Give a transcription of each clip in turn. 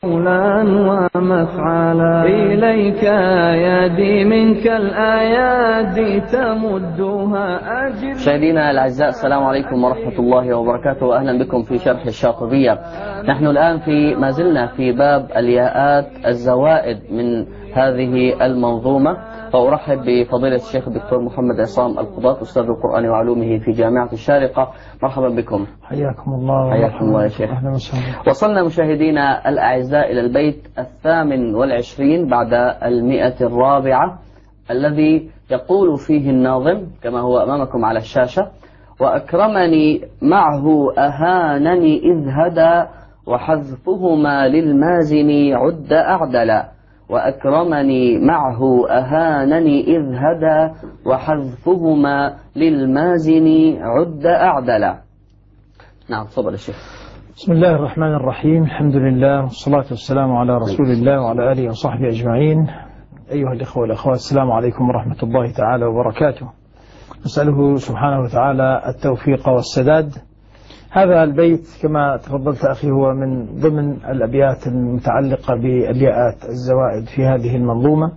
قولا ومفعلا إليك يدي منك الآيات تمدها أجل. مشاهدينا الأعزاء، السلام عليكم ورحمة الله وبركاته، وأهلا بكم في شرح الشاطبية. نحن الآن ما زلنا في باب الياءات الزوائد من هذه المنظومة، فأرحب بفضيلة الشيخ الدكتور محمد عصام القضاة، أستاذ القرآن وعلومه في جامعة الشارقة. مرحبا بكم. حياكم الله. حياكم الله يا شيخ. وصلنا مشاهدينا الأعزاء إلى البيت 28 بعد 100 الذي يقول فيه الناظم كما هو أمامكم على الشاشة: وأكرمني معه أهانني إذ هدى وحذفهما للمازن عد أعدلا. وأكرمني معه أهانني إذ هدى وحذفهما للمازن عد أعدلا. نعم، تفضل الشيخ. بسم الله الرحمن الرحيم، الحمد لله والصلاة والسلام على رسول الله وعلى آله وصحبه أجمعين. أيها الإخوة والأخوات، السلام عليكم ورحمة الله تعالى وبركاته. نسأله سبحانه وتعالى التوفيق والسداد. هذا البيت كما تفضلت أخي هو من ضمن الأبيات المتعلقة بالياءات الزوائد في هذه المنظومة.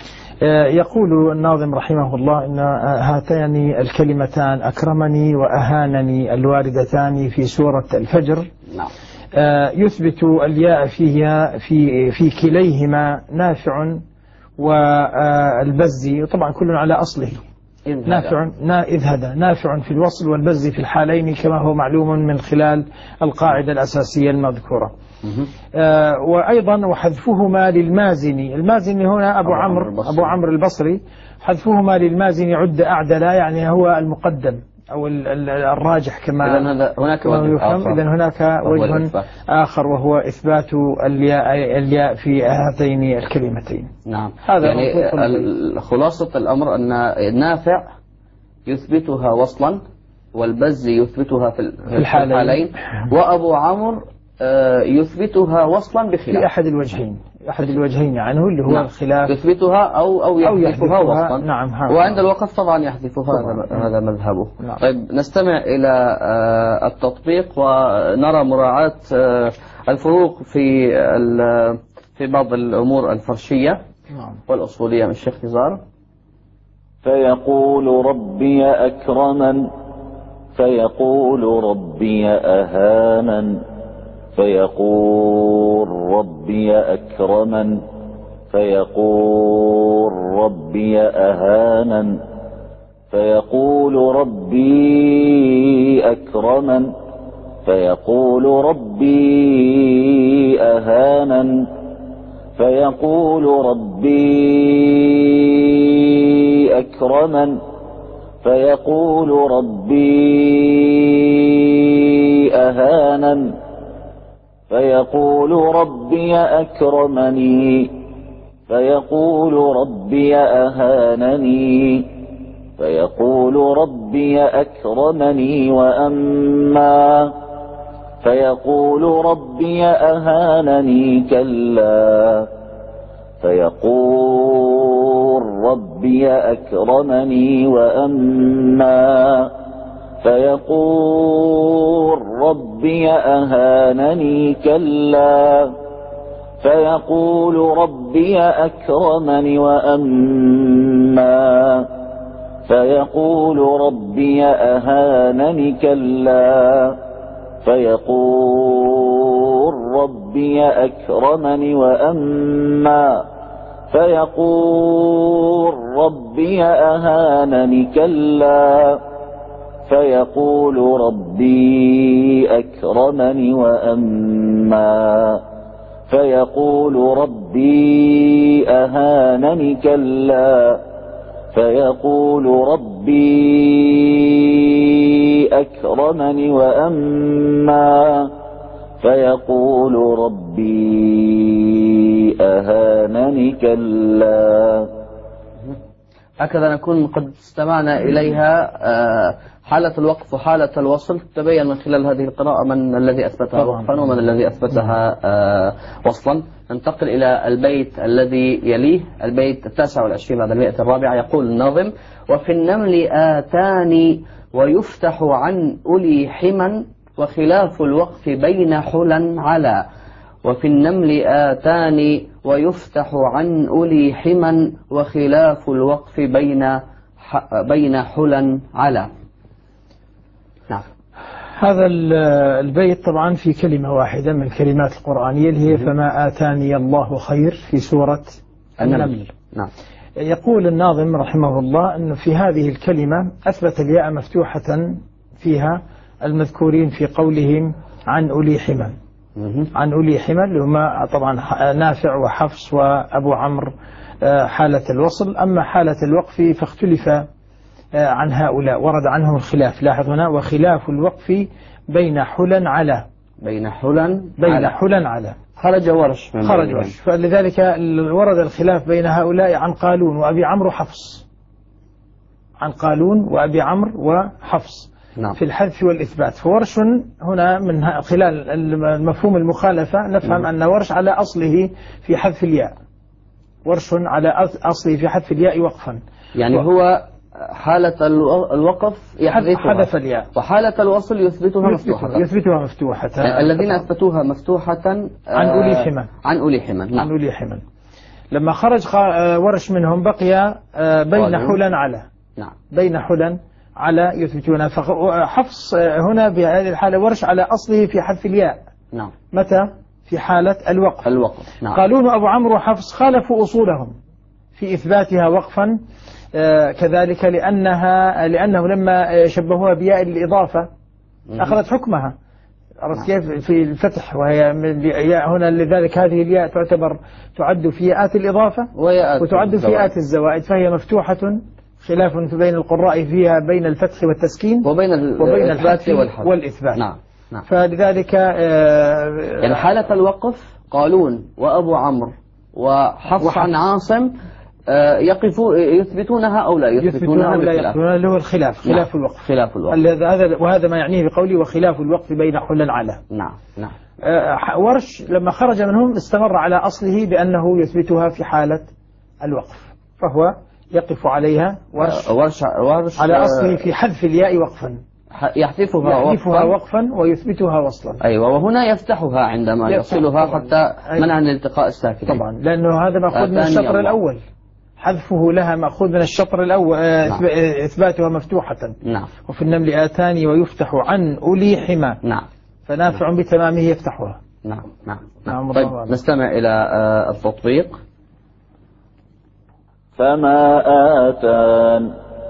يقول الناظم رحمه الله إن هاتان الكلمتان أكرمني وأهانني الواردتان في سورة الفجر يثبت الياء فيها في كليهما نافع والبزي، طبعا كل على أصله. نافع إذ هدى نافع في الوصل والبزي في الحالين كما هو معلوم من خلال القاعدة الأساسية المذكورة. وأيضا وحذفهما للمازن، المازن هنا أبو عمرو البصري، حذفهما للمازن عد أعدلا، يعني هو المقدم أو الراجح كما يفهم. إذن هناك وجه آخر وهو إثبات الياء في هاتين الكلمتين. نعم، هذا يعني خلاصة الأمر أن النافع يثبتها وصلا والبز يثبتها في الحالين، وأبو عمرو يثبتها وصلا بخلاف في أحد الوجهين عنه اللي هو الخلاف، يثبتها أو يحذفها وصلا. نعم، وعند الوقف طبعا يحذفها، هذا مذهبه. نعم. طيب، نستمع إلى التطبيق ونرى مراعاة الفروق في بعض الأمور الفرشية والأصولية من الشيخ نزار. فيقول ربي أكرمن، فيقول ربي أهانن، فيقول ربي أكرمن، فيقول ربي أهانن، فيقول ربي أكرمن، فيقول ربي أهانن، فيقول ربي أكرمن، فيقول ربي أهانن، فيقول ربي أكرمني، فيقول ربي أهانني، فيقول ربي أكرمني وأما، فيقول ربي أهانني كلا، فيقول ربي أكرمني وأما، فيقول ربي أهانني كلا، فيقول ربي أكرمني وأما، فيقول ربي أهانني كلا، فيقول ربي أكرمني وأما، فيقول ربي أهانني كلا، فيقول ربي أكرمني وأما، فيقول ربي أهانني كلا، فيقول ربي أكرمني وأما، فيقول ربي أهانني كلا. هكذا نكون قد استمعنا إليها حالة الوقف وحالة الوصل. تبين من خلال هذه القراءة من الذي أثبتها وقفا ومن الذي أثبتها وصلا. ننتقل إلى البيت الذي يليه، البيت 29 بعد 100. يقول الناظم: وفي النمل آتاني ويفتح عن أولي حما وخلاف الوقف بين حلا على وفي النمل آتان ويفتح عن أولي حما وخلاف الوقف بين حلا على. نعم. هذا البيت طبعا في كلمة واحدة من الكلمات القرآنية اللي هي فما آتاني الله خير في سورة النمل. نعم. يقول الناظم رحمه الله أنه في هذه الكلمة أثبت الياء مفتوحة فيها المذكورين في قولهم عن أولي حمى. عن أولي حمى اللي هما طبعا نافع وحفص وأبو عمرو حالة الوصل. أما حالة الوقف فاختلف عن هؤلاء، ورد عنهم الخلاف. لاحظ هنا وخلاف الوقف بين حلا على. بين حلا على خرج ورش. فلذلك ورد الخلاف بين هؤلاء عن قالون وأبي عمرو وحفص. عن قالون وأبي عمرو وحفص. نعم. في الحذف والإثبات. فورش هنا من خلال المفهوم المخالفة نفهم أن ورش على أصله في حذف الياء. ورش على أصله في حذف الياء وقفا. يعني هو حالة الوقف حذف الياء، وحالة الوصل يثبتها مفتوحة. الذين أثبتوها مفتوحة عن أولي حمى. عن أولي حمى. نعم. عن أولي حمى. لما خرج ورش منهم بقي بين حلا على. نعم. بين حلا على يثبتون. فحفص هنا بهذه الحالة ورش على أصله في حذف الياء. نعم. متى؟ في حالة الوقف. نعم. قالون وأبو عمرو وحفص خالفوا أصولهم في إثباتها وقفا كذلك لأنه لما شبهوها بياء الإضافة أخذت حكمها. عرفت كيف؟ في الفتح وهي هنا لذلك هذه الياء تعد في ياءات الإضافة وتعد في ياءات الزوائد، فهي مفتوحة. خلاف بين القراء فيها بين الفتح والتسكين وبين الحذف والإثبات. نعم. فلذلك يعني حالة الوقف قالون وأبو عمرو وحفص عن عاصم يثبتونها أو لا يثبتونها اللي هو الخلاف. خلاف الوقف. وهذا ما يعنيه بقولي وخلاف الوقف بين حلا على. نعم. ورش لما خرج منهم استمر على أصله بأنه يثبتها في حالة الوقف، فهو يقف عليها ورش على أصله في حذف الياء وقفا. يحذفها وقفا ويثبتها وصلا. أيوة. وهنا يفتحها عندما يصلها حتى منع الالتقاء الساكن. طبعا لأنه هذا مأخوذ من الشطر الأول. حذفه لها مأخوذ من الشطر الأول. إثباتها مفتوحة. نعم. وفي النمل آتاني ويفتح عن أولي حمى. نعم. فنافع بتمامه يفتحها. نعم. طيب نستمع إلى التطبيق. فما آتان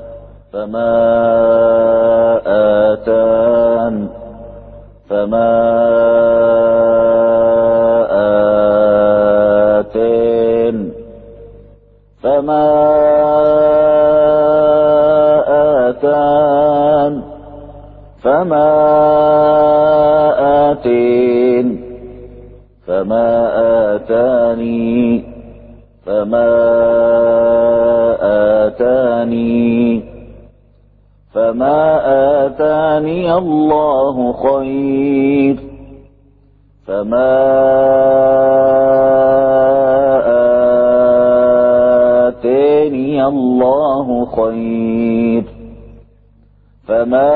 فما آتاني الله خير فما آتاني الله خير فما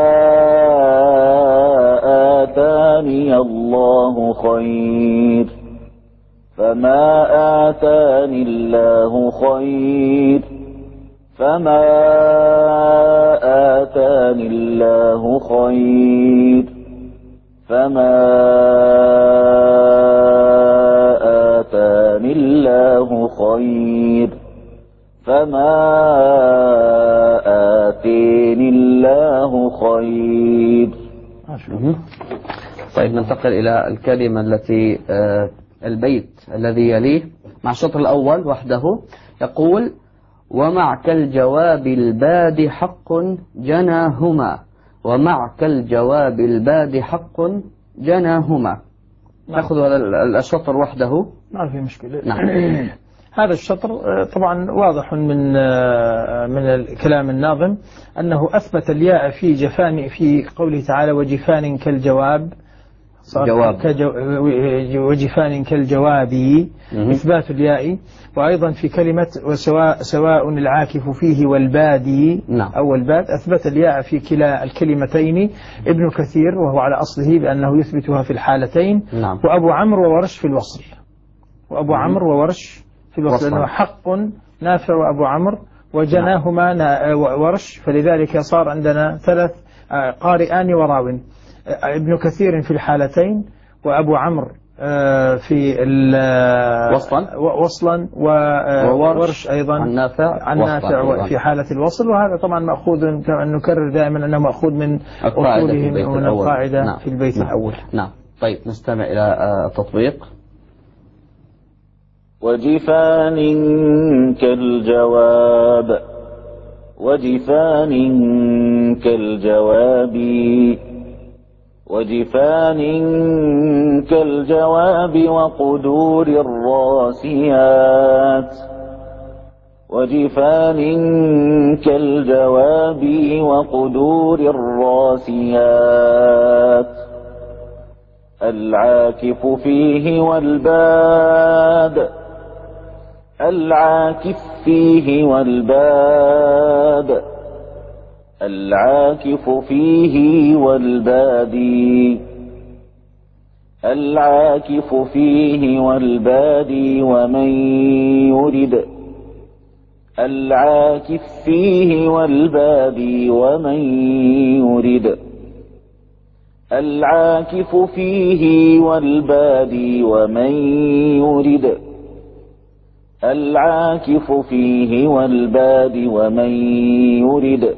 آتاني الله خير فما آتاني الله خير فما آتاني الله خير فما آتاني الله خير فما آتاني الله خير. طيب ننتقل إلى الكلمة التي البيت الذي يليه مع الشطر الأول وحده. يقول ومعك الجواب الباد حق جناهما ومعك الجواب الباد حق جناهما. نأخذ هذا الشطر وحده. ما في مشكلة. نعم. هذا الشطر طبعا واضح من كلام الناظم أنه أثبت الياء في جفان في قوله تعالى وجفان كالجواب جواب. وجفان كالجواب إثبات الياء. وأيضا في كلمة سواء العاكف فيه والبادي أو الباد أثبت الياء في كلا الكلمتين ابن كثير وهو على أصله بأنه يثبتها في الحالتين. وأبو عمرو وورش في الوصل. وأبو عمرو وورش في الوصل لأنه حق نافع وأبو عمرو وجناهما ورش، فلذلك صار عندنا 3 قارئان وراو، ابن كثير في الحالتين وأبو عمرو في وصلا وورش أيضا عن نافع في حالة الوصل. وهذا طبعا مأخوذ كما نكرر دائما أنه مأخوذ من أصولهم ومن القاعدة في البيت الأول. نعم. طيب نستمع إلى التطبيق. وجفان كالجواب وجفان كالجواب وجفان كالجواب وقدور الراسيات وجفان كالجواب وقدور الراسيات العاكف فيه والباد العاكف فيه والباد العاكف فيه والبادي العاكف فيه والبادي ومن يرد العاكف فيه والبادي ومن يرد العاكف فيه والبادي ومن يرد العاكف فيه والبادي ومن يرد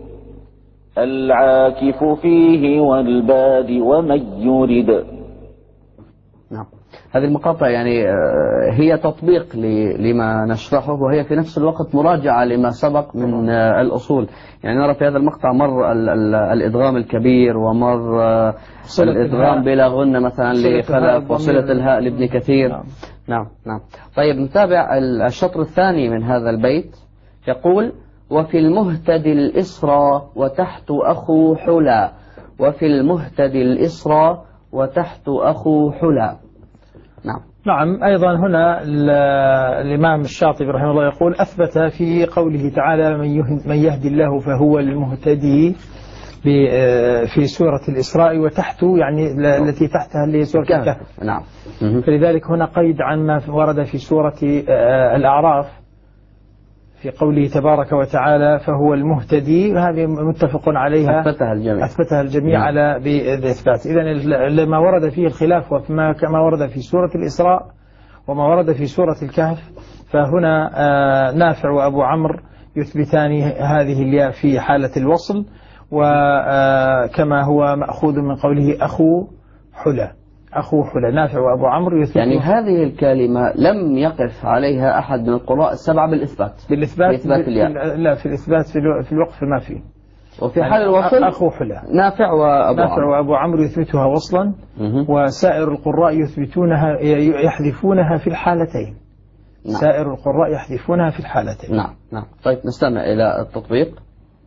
العاكف فيه والبادي ومن يرد. نعم. هذه المقاطع يعني هي تطبيق لما نشرحه، وهي في نفس الوقت مراجعة لما سبق من الأصول. يعني نرى في هذا المقطع مر الإدغام الكبير، ومر الإدغام بلا غنة مثلا لخلف، وصلة الهاء لابن كثير. نعم. طيب نتابع الشطر الثاني من هذا البيت. يقول: وفي المهتدي الإسرى وتحت أخو حلا. وفي المهتدي الإسرى وتحت أخو حلا. نعم. أيضا هنا الإمام الشاطبي رحمه الله يقول: أثبت في قوله تعالى: من يهدي الله فهو المهتدي في سورة الإسراء، وتحت يعني التي تحتها اللي هي سورة الكهف. نعم. فلذلك هنا قيد عما ورد في سورة الأعراف في قوله تبارك وتعالى: فهو المهتدي. هذه متفق عليها، أثبتها الجميع على بالإثبات. إذن لما ورد فيه الخلاف كما ورد في سورة الإسراء وما ورد في سورة الكهف، فهنا نافع وأبو عمرو يثبتان هذه الياء في حالة الوصل، وكما هو مأخوذ من قوله أخو حلا. نافع وأبو عمرو يثبت. يعني هذه الكلمة لم يقف عليها أحد من القراء السبعة بالإثبات الياء. لا، في الإثبات في الوقف ما فيه. وفي حال الوصل أخو حلا نافع وأبو عمرو يثبتها وصلا، وسائر القراء يحذفونها في الحالتين. سائر القراء يحذفونها في الحالتين. نعم. طيب نستمع إلى التطبيق.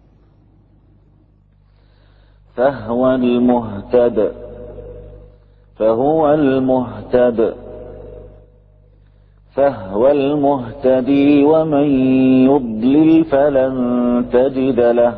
فهو المهتدي ومن يضلل فلن تجد له.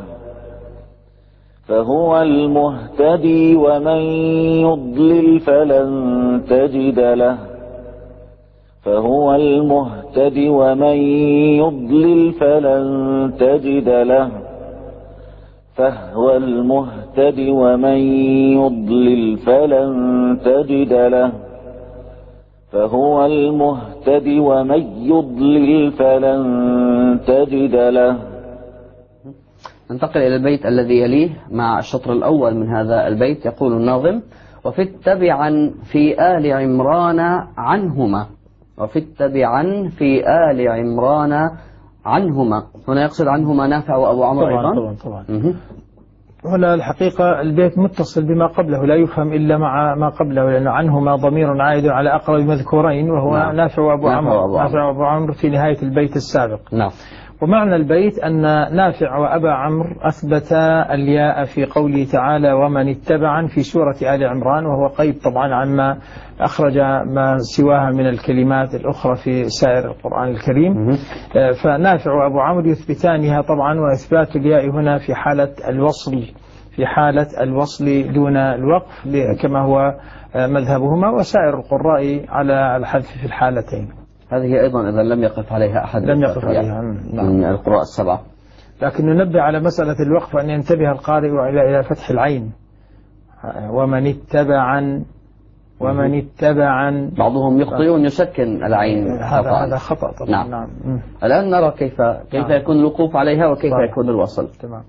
فهو المهتدي ومن يضلل فلن تجد له. فهو المهتدي ومن يضلل فلن تجد له. فهو المهتدي ومن يضلل فلن تجد له. فهو المهتدي ومن يضلل فلن تجد له. ننتقل إلى البيت الذي يليه مع الشطر الأول من هذا البيت. يقول الناظم: وفتبعا في آل عمران عنهما. وفتبعا في آل عمران عنهما. هنا يقصد عنهما نافع وأبو عمرو أيضا. طبعا. هنا الحقيقة البيت متصل بما قبله، لا يفهم إلا مع ما قبله، لأن عنهما ضمير عائد على أقرب مذكورين، وهو نافع وأبو عمرو. نافع وأبو عمرو في نهاية البيت السابق. نعم. ومعنى البيت أن نافع وأبا عمرو أثبتا الياء في قوله تعالى ومن اتبعا في سورة آل عمران، وهو قيد طبعا عما أخرج ما سواها من الكلمات الأخرى في سائر القرآن الكريم. فنافع وأبو عمرو يثبتانها طبعا، وإثبات الياء هنا في حالة الوصل، في حالة الوصل دون الوقف كما هو مذهبهما، وسائر القراء على الحذف في الحالتين. هذه أيضا إذا لم يقف عليها أحد لم يقف عليها من القراء السبعة. لكن ننبه على مسألة الوقف أن ينتبه القارئ إلى فتح العين، ومن اتبعا ومن اتبعا. بعضهم يخطئون يسكن العين، هذا خطأ طبعا. نعم. الآن نرى كيف يكون الوقوف عليها وكيف صحيح. يكون الوصل. تمام.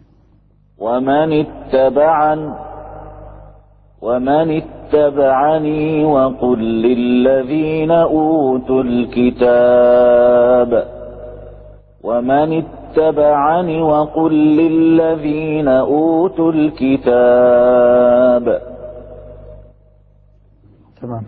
ومن اتبعني وقل للذين أوتوا الكتاب ومن اتبعني وقل للذين أوتوا الكتاب. تمام.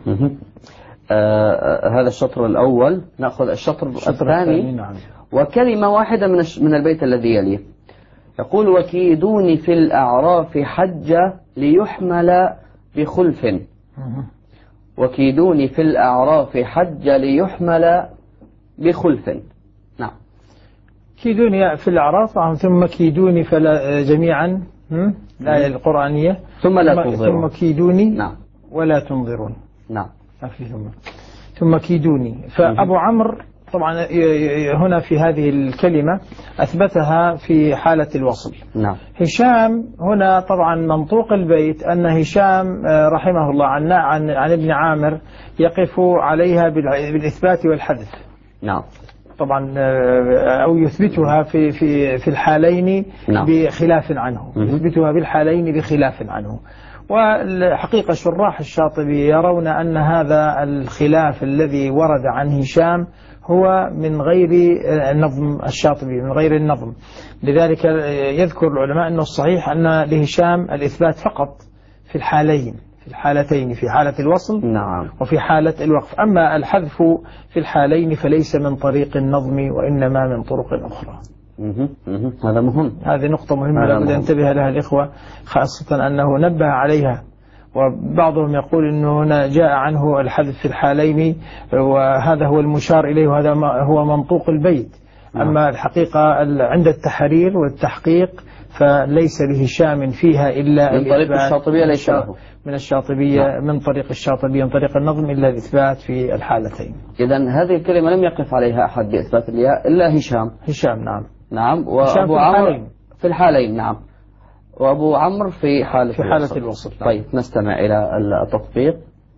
هذا الشطر الأول. نأخذ الشطر الثاني. نعم. وكلمة واحدة من البيت الذي يليه، يقول وكيدوني في الأعراف حج ليحمل بخلف. وكيدوني في الأعراف حج ليحمل بخلف. نعم. كيدوني في الأعراف ثم كيدوني فلا جميعا، الآية القرآنية ثم لا تنظرون. ثم كيدوني نعم. ولا تنظرون. نعم. ثم كيدوني. فأبو عمرو طبعا هنا في هذه الكلمة أثبتها في حالة الوصل. نعم. هشام هنا طبعا منطوق البيت أن هشام رحمه الله عن ابن عامر يقف عليها بالإثبات والحذف. نعم. طبعا أو يثبتها في الحالين. نعم. بخلاف عنه. يثبتها بالحالين بخلاف عنه. والحقيقة شراح الشاطبي يرون أن هذا الخلاف الذي ورد عن هشام هو من غير نظم الشاطبي، من غير النظم. لذلك يذكر العلماء أنه الصحيح أن لهشام الإثبات فقط في الحالين، في الحالتين، في حالة الوصل نعم. وفي حالة الوقف. أما الحذف في الحالين فليس من طريق النظم وإنما من طرق أخرى. هذا مهم. هذه نقطة مهمة لابد أن ينتبه لها الإخوة، خاصة أنه نبه عليها. وبعضهم يقول أنه هنا جاء عنه الحذف في الحالين وهذا هو المشار إليه وهذا هو منطوق البيت. أما الحقيقة عند التحرير والتحقيق فليس لهشام فيها إلا من طريق الشاطبية، ليس له من الشاطبية من طريق الشاطبية من طريق النظم إلا الإثبات في الحالتين. إذن هذه الكلمة لم يقف عليها أحد بإثبات الياء إلا هشام. نعم. نعم. وأبو عمرو في الحالين. نعم. وأبو عمرو في حالة الوصل. طيب نستمع إلى التطبيق.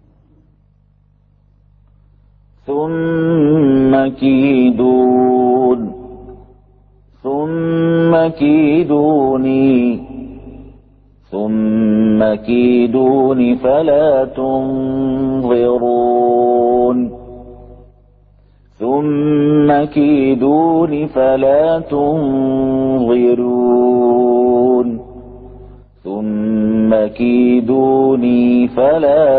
ثم كيدوني فلا تنظرون. ثم كيدوني فلا تنظرون. ثم كيدوني فلا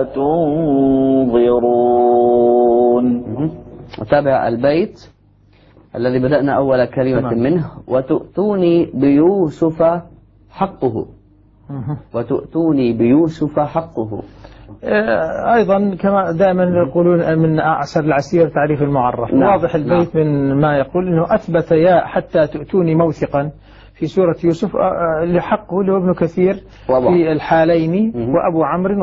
تنظرون. وتابع البيت الذي بدأنا أول كلمة منه. وتؤتوني بيوسف حقه. وتؤتوني بيوسف حقه. أيضا كما دائما يقولون من أعسر العسير تعريف المعرف. نعم. واضح البيت من ما يقول أنه أثبت يا حتى تؤتوني موثقا في سورة يوسف لحقه اللي هو ابن كثير في الحالين وأبو عمرو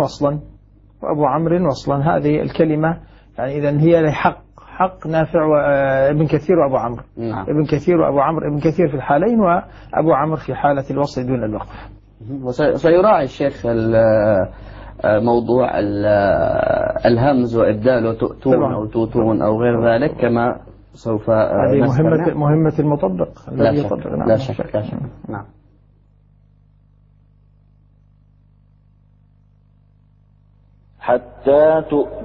وصلا. هذه الكلمة يعني إذن هي لحق نافع وابن كثير وأبو عمرو. نعم. ابن كثير وأبو عمرو، ابن كثير في الحالين وأبو عمرو في حالة الوصل دون الوقف. وسيراعي الشيخ موضوع الهمز وإبداله تؤتون أو توتون أو غير ذلك كما سوف هذه مهمة المطبق. لا شك. نعم. حتى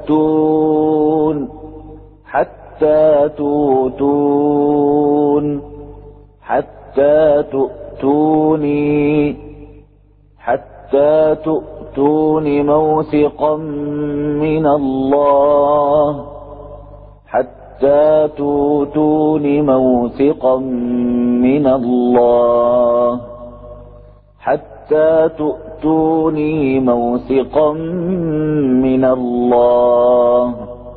تؤتوني موثقا من الله. حتى حتى تؤتوني موثقا من الله حتى تؤتوني موثقا من الله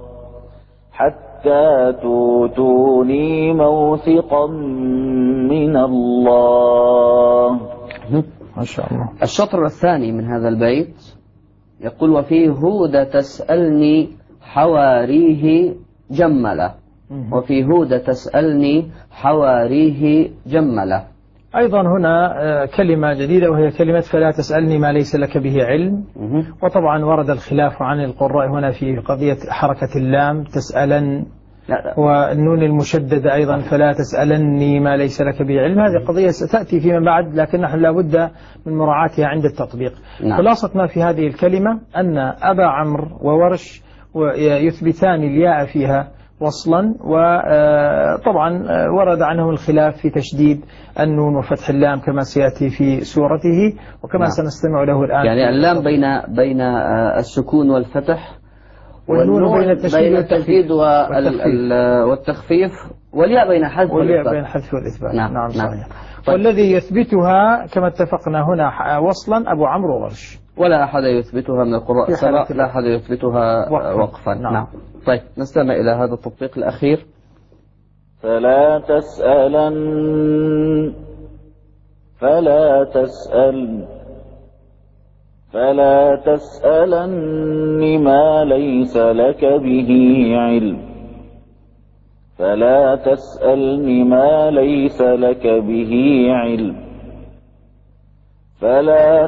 حتى تؤتوني موثقا من الله. ما شاء الله. الشطر الثاني من هذا البيت يقول: وفي هود تسألني حواريه جملة. وفي هود تسألني حواريه جملة. أيضا هنا كلمة جديدة وهي كلمة فلا تسألني ما ليس لك به علم. وطبعا ورد الخلاف عن القراء هنا في قضية حركة اللام تسألن والنون المشددة أيضا فلا تسألني ما ليس لك به علم. هذه قضية ستأتي فيما بعد لكن نحن لابد من مراعاتها عند التطبيق. خلاصة ما في هذه الكلمة أن أبا عمرو وورش يثبتان الياء فيها وصلا، وطبعا ورد عنه الخلاف في تشديد النون وفتح اللام كما سيأتي في سورته وكما سنستمع له الآن. يعني اللام بين السكون والفتح، والنون بين التشديد والتخفيف، والياء بين حذف والإثبات. نعم صحيح. والذي يثبتها كما اتفقنا هنا وصلا أبو عمرو وورش، ولا أحد يثبتها من القراء السبع، لا أحد يثبتها وقفا. نعم. طيب نستمع إلى هذا التطبيق الأخير. فلا تسألن ما ليس لك به علم فلا تسألن ما ليس لك به علم فلا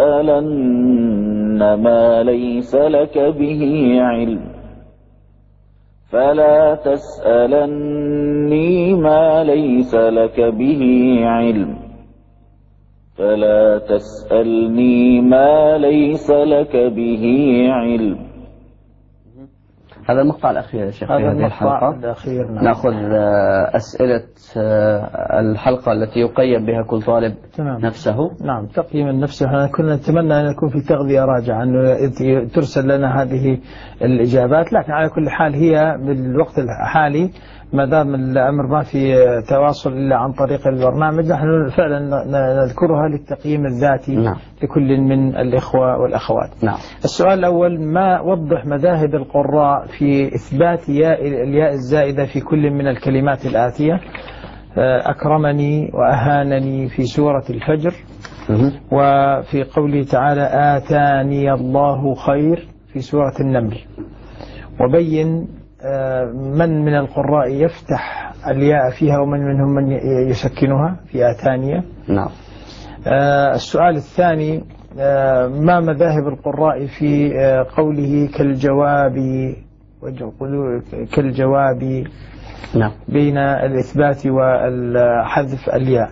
تسألن ما ليس لك به علم فلا تسألني ما ليس لك به علم فلا تسألني ما ليس لك به علم. هذا المقطع الأخير يا شيخ في هذه الحلقة. نأخذ أسئلة الحلقة التي يقيم بها كل طالب نفسه. نعم تقييم النفس. كنا نتمنى أن يكون في تغذية راجعة أن ترسل لنا هذه الإجابات، لكن على كل حال هي بالوقت الحالي ما دام الأمر ما في تواصل إلا عن طريق البرنامج نحن فعلا نذكرها للتقييم الذاتي لكل من الإخوة والأخوات. السؤال الأول: ما وضح مذاهب القراء في إثبات الياء الزائدة في كل من الكلمات الآتية: أكرمني وأهانني في سورة الفجر، وفي قوله تعالى آتاني الله خير في سورة النمل. وبين من القراء يفتح الياء فيها ومن منهم من يسكنها في آتانية. السؤال الثاني: ما مذاهب القراء في قوله كالجواب بين الإثبات والحذف الياء.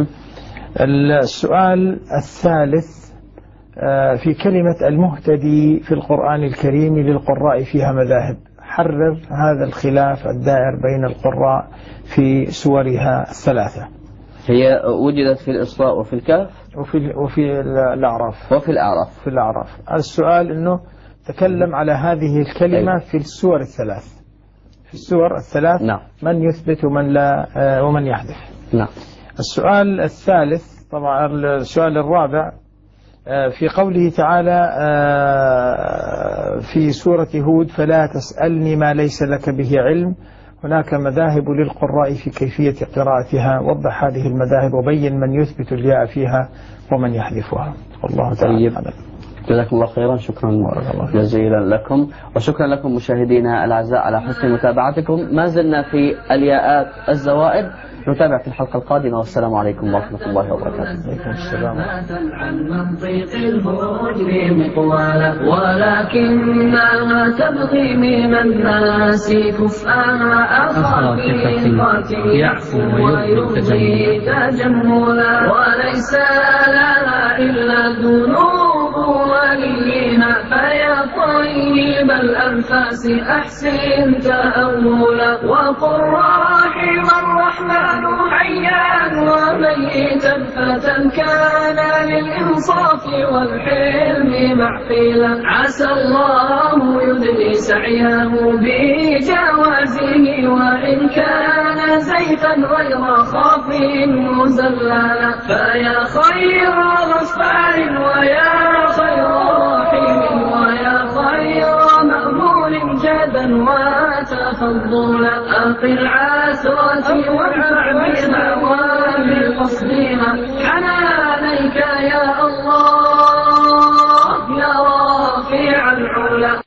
السؤال الثالث: في كلمة المهتدي في القرآن الكريم للقراء فيها مذاهب، حرر هذا الخلاف الدائر بين القراء في سورها الثلاثة. هي وجدت في الإسراء وفي الكهف وفي الأعراف. في الأعراف. السؤال أنه تكلم على هذه الكلمة في السور الثلاث. في السور الثلاث من يثبت ومن لا ومن يحذف. السؤال الثالث طبعا السؤال الرابع: في قوله تعالى في سورة هود فلا تسألني ما ليس لك به علم، هناك مذاهب للقراء في كيفية قراءتها، وضح هذه المذاهب وبين من يثبت الياء فيها ومن يحذفها. والله تعالى. جزاكم الله خيرا. شكرا جزيلا لكم، وشكرا لكم مشاهدينا الأعزاء على حسن متابعتكم. ما زلنا في الياءات الزوائد، نتابع في الحلقة القادمة، والسلام عليكم ورحمة الله وبركاته. عليكم السلام. عن منطق الهجر مقوالا، ولكنها تبغي من الناس كفءا أخاك يعفو ويرضي تجملا، وليس لها إلا الذنوب وليها، فيا طيب الأنفاس أحسن تأولا، وقل رحم الرحمن حيا وميتا فتى كان للإنصاف والحلم معقلا، عسى الله يدني سعيه بجوازه كاشفا غير خاف مزللا. فيا خير غفار ويا خير رحيم ويا خير مأمول جادا وتفضلا. أقل عثرة وادفع بها وبقصدها حنانيك يا الله يا رافع العلا.